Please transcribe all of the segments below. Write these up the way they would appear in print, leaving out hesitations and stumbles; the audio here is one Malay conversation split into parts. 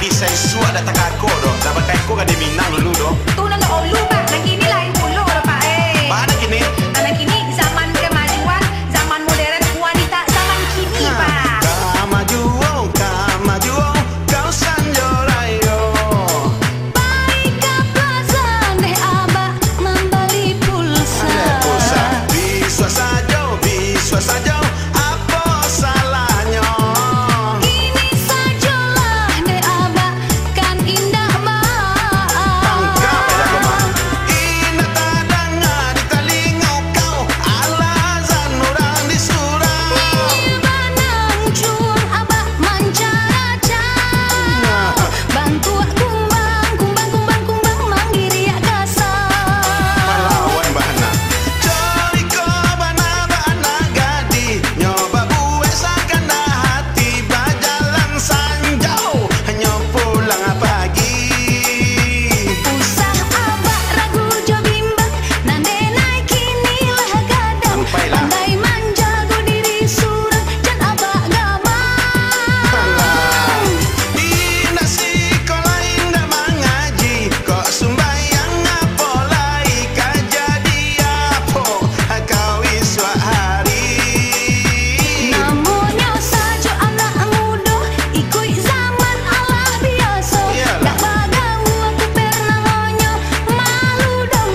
lagi saya suat datang kakak doh. Dapat kakak kan di Minang dulu doh. Tu nak ulu pak, nak kini lain dulu dah pak Mana kini? Anak kini zaman kemajuan, zaman modern wanita zaman kini pak. Kamajuo, kau sanjorayo. Baik kapasan deh abah membeli pulsa. Bisa saja, apa salahnya? Kini sajalah deh abah kan indah mak. Tangkap aja kau mah. Indah tadang di telinga kau, alasan orang disurau. Banang cuang abah mancaraca. Bantu kumbang manggiri kasar. Malawan bahana. Cari ko bana gadi, nyoba buat sakana hati berjalan sanjau, hanya pulang pagi. Usah abah ragu jo bimbang, nande naik kini lah gadang. Sampailah. Pandai manjago diri surang, jan abah gamang. Indah sekolah indah mengaji, kok sumbayang apa lagi kajadi apa kau iswa hari. Namanya saja anak muda, ikut zaman Allah biasa. Iyalah. Tak bagau aku pernah ngonya, malu dong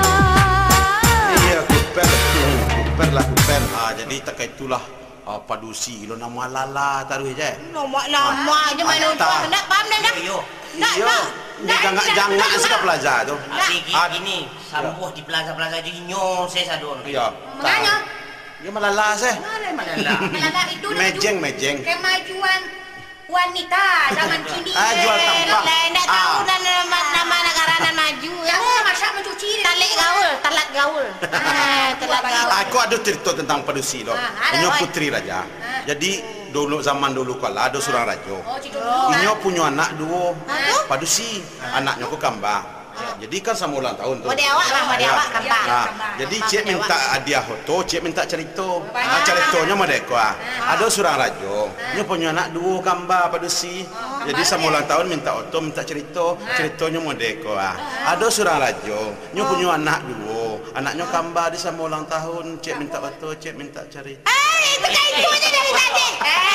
bang. Iya, kuper lah. Jadi tak itulah padusi lo nama lala taruh je. Lama je main untuk. Nak paham dah nak? Nak. Jangan suka pelajar tu. Ini sambuh di plaza-plaza jadi nyo saya sadon. Iya. Menganya? Dia malala seh. Mana Melala itu Mejeng. kemajuan wanita zaman kini. Jual tampak. Tak tahu nama negara maju. Yang masak mencuci. Talat gaul. Talat gaul. Aku ada cerita tentang padusi lo. Ada, Inyo oi. putri raja. Jadi zaman dulu kala ada seorang raja. Oh, citu dulu. Inyo punya anak dua. Aduh. Padusi. Anaknya ku kamba. Jadi kan sama ulang tahun tu. Mode awak lah, mode awak kamba. Jadi cik minta hadiah foto, cik minta cerita. Ceritanya mereka. Ada seorang raja, dia punya anak dua kamba padusi. Jadi sama ulang tahun minta foto, minta cerita. Ceritanya mereka. Ada seorang raja, dia punya anak dua. Anaknya kamba di sama ulang tahun, cik minta foto, cik minta cerita. Itu kan itu aja dari tadi.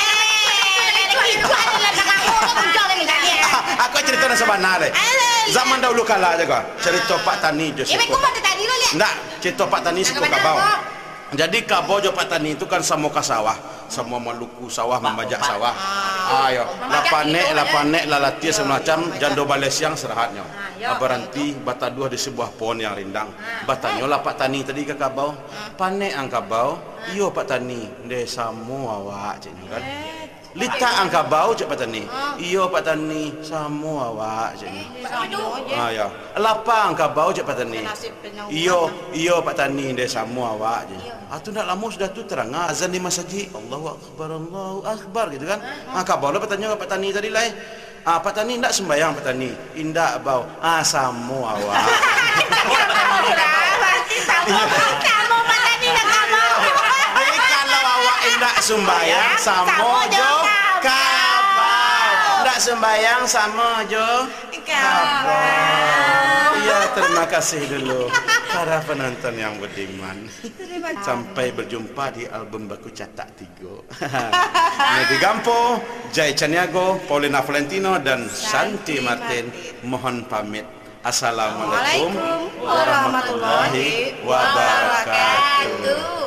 Itu adalah kamu tadi. Aku cerita nak sebenar le. Zaman dahulu kala aja kau. Cerita Pak Tani je. Ya, kau pada tadi lo lihat. Enggak, cerita Pak Tani suku kabau. Jadi kabau jo Pak Tani itu kan semua ke sawah. Semua meluku sawah, membajak sawah. Ayo, lapanek lalati semacam jando balai siang serahatnya. Berhenti bata dua di sebuah pohon yang rindang. Batanya lah Pak Tani tadi ke kabau. Panek ang kabau. Iyo Pak Tani, de semua awak cik kan. Lita ang kabau cik Pak Tani. Iyo Pak Tani, semua awak cik. Ya. Lapa ang kabau cik Pak Tani. Iyo Pak Tani de semua awak je. Tu nak lama sudah tu terang azan di masjid. Allahu akbar gitu kan. Kabau lah bertanya Pak Tani tadi lah. Pak Tani ndak sembayang Pak Tani. Indak bau. Semua awak. Kamu Pak Tani nak kamu. Jadi kalau awak indak sembayang sama jo kabau. Ndak sembayang sama jo kabau. Ya, terima kasih dulu para penonton yang budiman. Sampai berjumpa di album Baku Catak 3. Nedi Gampo, Jai Caniago, Paulina Valentino dan Santi Martin mohon pamit. Assalamualaikum warahmatullahi wabarakatuh.